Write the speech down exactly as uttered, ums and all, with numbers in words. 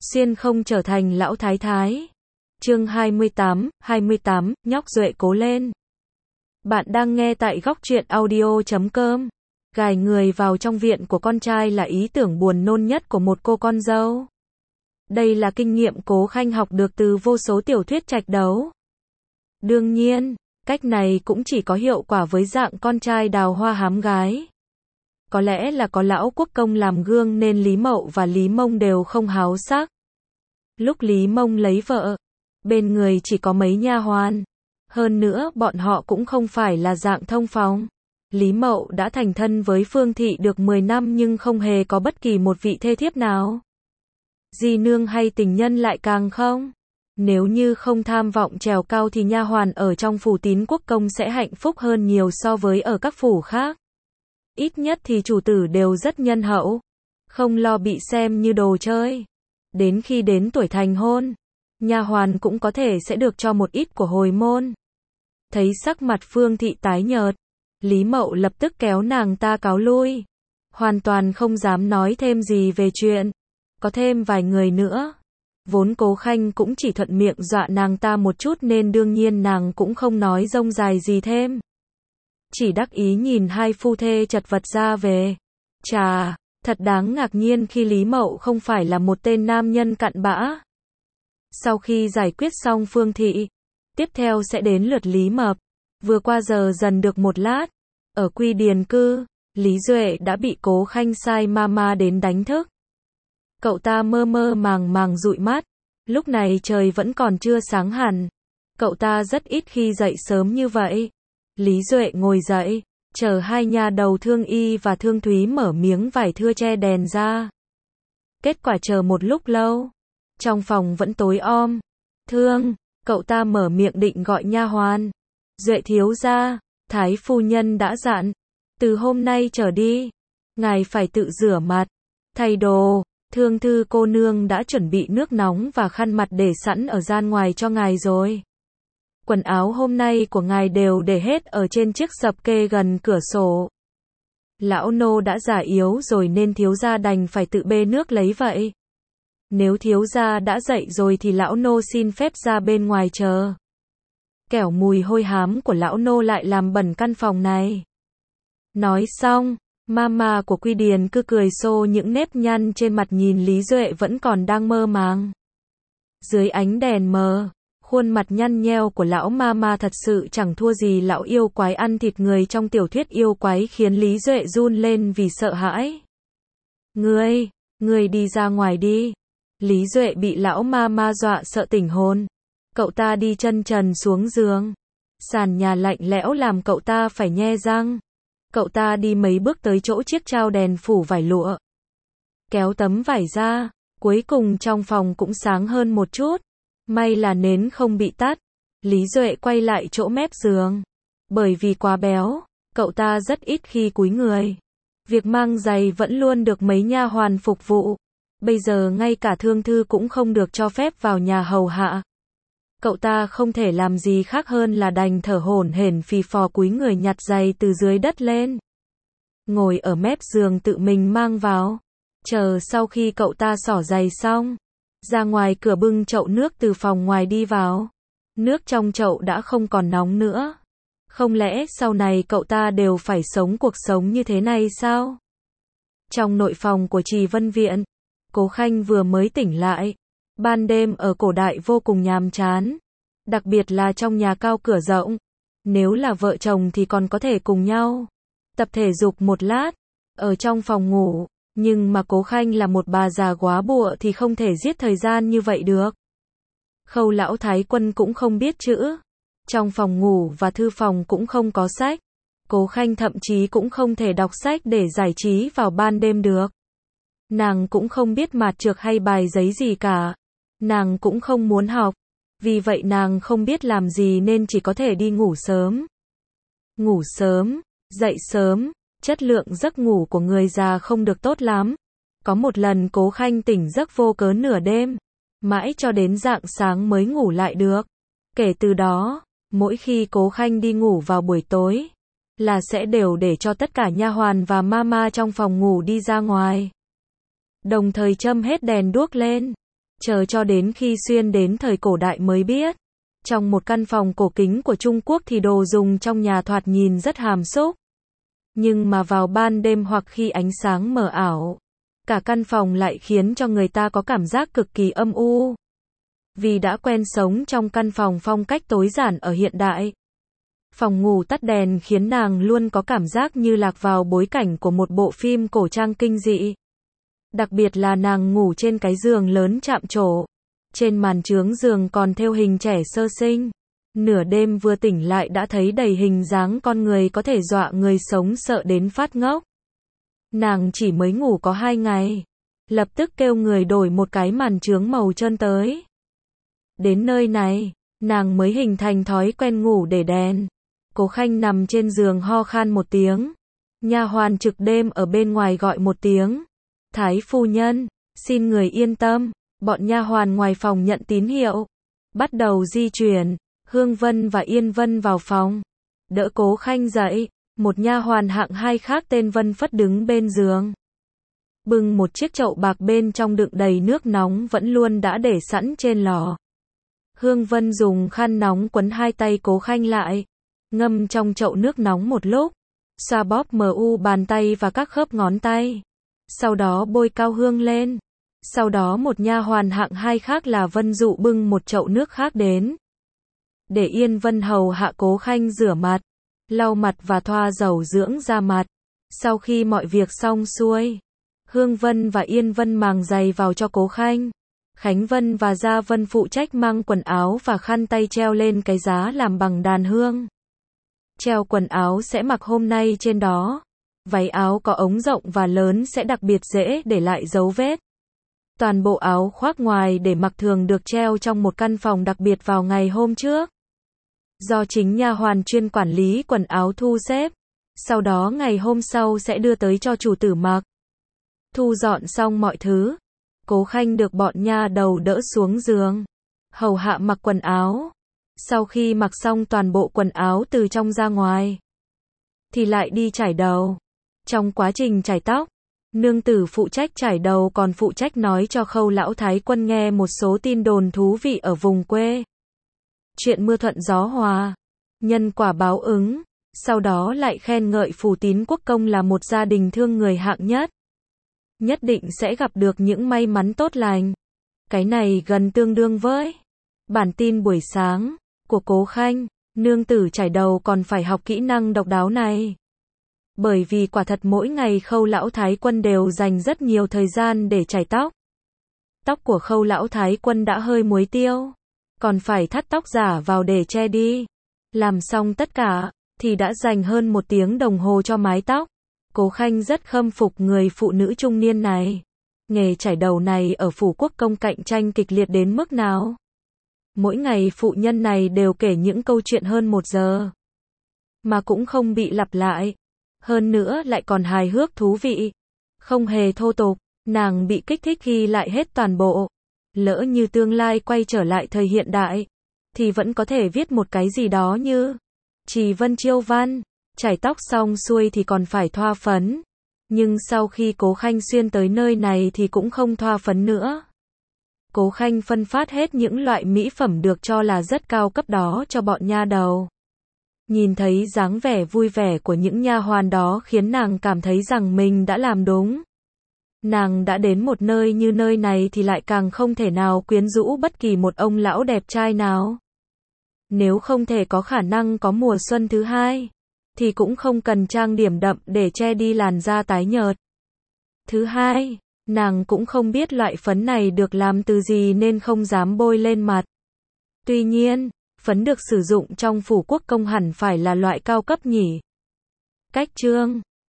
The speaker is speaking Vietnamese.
Xuyên không trở thành lão thái thái. Chương hai mươi tám, hai mươi tám, nhóc Duệ cố lên. Bạn đang nghe tại góc truyện audio chấm com. Gài người vào trong viện của con trai là ý tưởng buồn nôn nhất của một cô con dâu. Đây là kinh nghiệm Cố Khanh học được từ vô số tiểu thuyết trạch đấu. Đương nhiên, cách này cũng chỉ có hiệu quả với dạng con trai đào hoa hám gái. Có lẽ là có lão quốc công làm gương nên Lý Mậu và Lý Mông đều không háo sắc. Lúc Lý Mông lấy vợ, bên người chỉ có mấy nha hoàn. Hơn nữa bọn họ cũng không phải là dạng thông phòng. Lý Mậu đã thành thân với Phương Thị được mười năm nhưng không hề có bất kỳ một vị thê thiếp nào. Di nương hay tình nhân lại càng không. Nếu như không tham vọng trèo cao thì nha hoàn ở trong phủ Tín Quốc công sẽ hạnh phúc hơn nhiều so với ở các phủ khác. Ít nhất thì chủ tử đều rất nhân hậu, không lo bị xem như đồ chơi. Đến khi đến tuổi thành hôn, nha hoàn cũng có thể sẽ được cho một ít của hồi môn. Thấy sắc mặt Phương Thị tái nhợt, Lý Mậu lập tức kéo nàng ta cáo lui, hoàn toàn không dám nói thêm gì về chuyện có thêm vài người nữa. Vốn Cố Khanh cũng chỉ thuận miệng dọa nàng ta một chút nên đương nhiên nàng cũng không nói rông dài gì thêm. Chỉ đắc ý nhìn hai phu thê chật vật ra về. Chà, thật đáng ngạc nhiên khi Lý Mậu không phải là một tên nam nhân cặn bã. Sau khi giải quyết xong Phương Thị, tiếp theo sẽ đến lượt Lý Mập. Vừa qua giờ dần được một lát, ở Quy Điền cư, Lý Duệ đã bị Cố Khanh sai mama đến đánh thức. Cậu ta mơ mơ màng màng dụi mắt, lúc này trời vẫn còn chưa sáng hẳn. Cậu ta rất ít khi dậy sớm như vậy. Lý Duệ ngồi dậy, chờ hai nha đầu Thương Y và Thương Thúy mở miếng vải thưa che đèn ra. Kết quả chờ một lúc lâu, trong phòng vẫn tối om. Thương, cậu ta mở miệng định gọi nha hoàn. Duệ thiếu gia, Thái phu nhân đã dặn, từ hôm nay trở đi, ngài phải tự rửa mặt, thay đồ. Thương Thư cô nương đã chuẩn bị nước nóng và khăn mặt để sẵn ở gian ngoài cho ngài rồi. Quần áo hôm nay của ngài đều để hết ở trên chiếc sập kê gần cửa sổ. Lão nô đã già yếu rồi nên thiếu gia đành phải tự bê nước lấy vậy. Nếu thiếu gia đã dậy rồi thì lão nô xin phép ra bên ngoài chờ. Kẻo mùi hôi hám của lão nô lại làm bẩn căn phòng này. Nói xong, mama của Quy Điền cứ cười xô những nếp nhăn trên mặt nhìn Lý Duệ vẫn còn đang mơ màng. Dưới ánh đèn mờ, khuôn mặt nhăn nheo của lão mama thật sự chẳng thua gì lão yêu quái ăn thịt người trong tiểu thuyết yêu quái khiến Lý Duệ run lên vì sợ hãi. Ngươi, ngươi đi ra ngoài đi. Lý Duệ bị lão mama dọa sợ tỉnh hồn. Cậu ta đi chân trần xuống giường. Sàn nhà lạnh lẽo làm cậu ta phải nhe răng. Cậu ta đi mấy bước tới chỗ chiếc trao đèn phủ vải lụa. Kéo tấm vải ra, cuối cùng trong phòng cũng sáng hơn một chút. May là nến không bị tắt. Lý Duệ quay lại chỗ mép giường. Bởi vì quá béo, cậu ta rất ít khi cúi người. Việc mang giày vẫn luôn được mấy nha hoàn phục vụ. Bây giờ ngay cả Thương Thư cũng không được cho phép vào nhà hầu hạ. Cậu ta không thể làm gì khác hơn là đành thở hổn hển phì phò cúi người nhặt giày từ dưới đất lên. Ngồi ở mép giường tự mình mang vào. Chờ sau khi cậu ta xỏ giày xong, ra ngoài cửa bưng chậu nước từ phòng ngoài đi vào. Nước trong chậu đã không còn nóng nữa. Không lẽ sau này cậu ta đều phải sống cuộc sống như thế này sao? Trong nội phòng của Trì Vân Viện, Cố Khanh vừa mới tỉnh lại. Ban đêm ở cổ đại vô cùng nhàm chán. Đặc biệt là trong nhà cao cửa rộng. Nếu là vợ chồng thì còn có thể cùng nhau tập thể dục một lát ở trong phòng ngủ. Nhưng mà Cố Khanh là một bà già góa bụa thì không thể giết thời gian như vậy được. Khâu lão thái quân cũng không biết chữ. Trong phòng ngủ và thư phòng cũng không có sách. Cố Khanh thậm chí cũng không thể đọc sách để giải trí vào ban đêm được. Nàng cũng không biết mạt trược hay bài giấy gì cả. Nàng cũng không muốn học. Vì vậy nàng không biết làm gì nên chỉ có thể đi ngủ sớm. Ngủ sớm, dậy sớm, chất lượng giấc ngủ của người già không được tốt lắm. Có một lần Cố Khanh tỉnh giấc vô cớ nửa đêm, mãi cho đến rạng sáng mới ngủ lại được. Kể từ đó, mỗi khi Cố Khanh đi ngủ vào buổi tối, là sẽ đều để cho tất cả nha hoàn và mama trong phòng ngủ đi ra ngoài. Đồng thời châm hết đèn đuốc lên. Chờ cho đến khi xuyên đến thời cổ đại mới biết. Trong một căn phòng cổ kính của Trung Quốc thì đồ dùng trong nhà thoạt nhìn rất hàm xúc. Nhưng mà vào ban đêm hoặc khi ánh sáng mờ ảo, cả căn phòng lại khiến cho người ta có cảm giác cực kỳ âm u. Vì đã quen sống trong căn phòng phong cách tối giản ở hiện đại. Phòng ngủ tắt đèn khiến nàng luôn có cảm giác như lạc vào bối cảnh của một bộ phim cổ trang kinh dị. Đặc biệt là nàng ngủ trên cái giường lớn chạm trổ. Trên màn trướng giường còn thêu hình trẻ sơ sinh. Nửa đêm vừa tỉnh lại đã thấy đầy hình dáng con người có thể dọa người sống sợ đến phát ngốc. Nàng chỉ mới ngủ có hai ngày. Lập tức kêu người đổi một cái màn trướng màu trơn tới. Đến nơi này, nàng mới hình thành thói quen ngủ để đèn. Cố Khanh nằm trên giường ho khan một tiếng. Nha hoàn trực đêm ở bên ngoài gọi một tiếng. Thái phu nhân, xin người yên tâm. Bọn nha hoàn ngoài phòng nhận tín hiệu. Bắt đầu di chuyển. Hương Vân và Yên Vân vào phòng. Đỡ Cố Khanh dậy. Một nha hoàn hạng hai khác tên Vân Phất đứng bên giường. Bưng một chiếc chậu bạc bên trong đựng đầy nước nóng vẫn luôn đã để sẵn trên lò. Hương Vân dùng khăn nóng quấn hai tay Cố Khanh lại. Ngâm trong chậu nước nóng một lúc. Xoa bóp mờ u bàn tay và các khớp ngón tay. Sau đó bôi cao hương lên. Sau đó một nha hoàn hạng hai khác là Vân Dụ bưng một chậu nước khác đến. Để Yên Vân hầu hạ Cố Khanh rửa mặt, lau mặt và thoa dầu dưỡng da mặt. Sau khi mọi việc xong xuôi, Hương Vân và Yên Vân màng giày vào cho Cố Khanh. Khánh Vân và Gia Vân phụ trách mang quần áo và khăn tay treo lên cái giá làm bằng đàn hương. Treo quần áo sẽ mặc hôm nay trên đó. Váy áo có ống rộng và lớn sẽ đặc biệt dễ để lại dấu vết. Toàn bộ áo khoác ngoài để mặc thường được treo trong một căn phòng đặc biệt vào ngày hôm trước. Do chính nha hoàn chuyên quản lý quần áo thu xếp. Sau đó ngày hôm sau sẽ đưa tới cho chủ tử mặc. Thu dọn xong mọi thứ. Cố Khanh được bọn nha đầu đỡ xuống giường. Hầu hạ mặc quần áo. Sau khi mặc xong toàn bộ quần áo từ trong ra ngoài. Thì lại đi chải đầu. Trong quá trình chải tóc. Nương tử phụ trách chải đầu còn phụ trách nói cho Khâu lão thái quân nghe một số tin đồn thú vị ở vùng quê. Chuyện mưa thuận gió hòa. Nhân quả báo ứng. Sau đó lại khen ngợi Phủ Tín Quốc Công là một gia đình thương người hạng nhất. Nhất định sẽ gặp được những may mắn tốt lành. Cái này gần tương đương với bản tin buổi sáng của Cố Khanh. Nương tử chải đầu còn phải học kỹ năng độc đáo này. Bởi vì quả thật mỗi ngày Khâu lão thái quân đều dành rất nhiều thời gian để chải tóc. Tóc của Khâu lão thái quân đã hơi muối tiêu. Còn phải thắt tóc giả vào để che đi. Làm xong tất cả, thì đã dành hơn một tiếng đồng hồ cho mái tóc. Cố Khanh rất khâm phục người phụ nữ trung niên này. Nghề chải đầu này ở Phủ Quốc Công cạnh tranh kịch liệt đến mức nào? Mỗi ngày phụ nhân này đều kể những câu chuyện hơn một giờ. Mà cũng không bị lặp lại. Hơn nữa lại còn hài hước thú vị. Không hề thô tục, nàng bị kích thích ghi lại hết toàn bộ. Lỡ như tương lai quay trở lại thời hiện đại, thì vẫn có thể viết một cái gì đó như Trì Vân Chiêu Văn. Chải tóc xong xuôi thì còn phải thoa phấn. Nhưng sau khi Cố Khanh xuyên tới nơi này thì cũng không thoa phấn nữa. Cố Khanh phân phát hết những loại mỹ phẩm được cho là rất cao cấp đó cho bọn nha đầu. Nhìn thấy dáng vẻ vui vẻ của những nha hoàn đó khiến nàng cảm thấy rằng mình đã làm đúng. Nàng đã đến một nơi như nơi này thì lại càng không thể nào quyến rũ bất kỳ một ông lão đẹp trai nào. Nếu không thể có khả năng có mùa xuân thứ hai, thì cũng không cần trang điểm đậm để che đi làn da tái nhợt. Thứ hai, nàng cũng không biết loại phấn này được làm từ gì nên không dám bôi lên mặt. Tuy nhiên, phấn được sử dụng trong Phủ Quốc Công hẳn phải là loại cao cấp nhỉ. Cách chương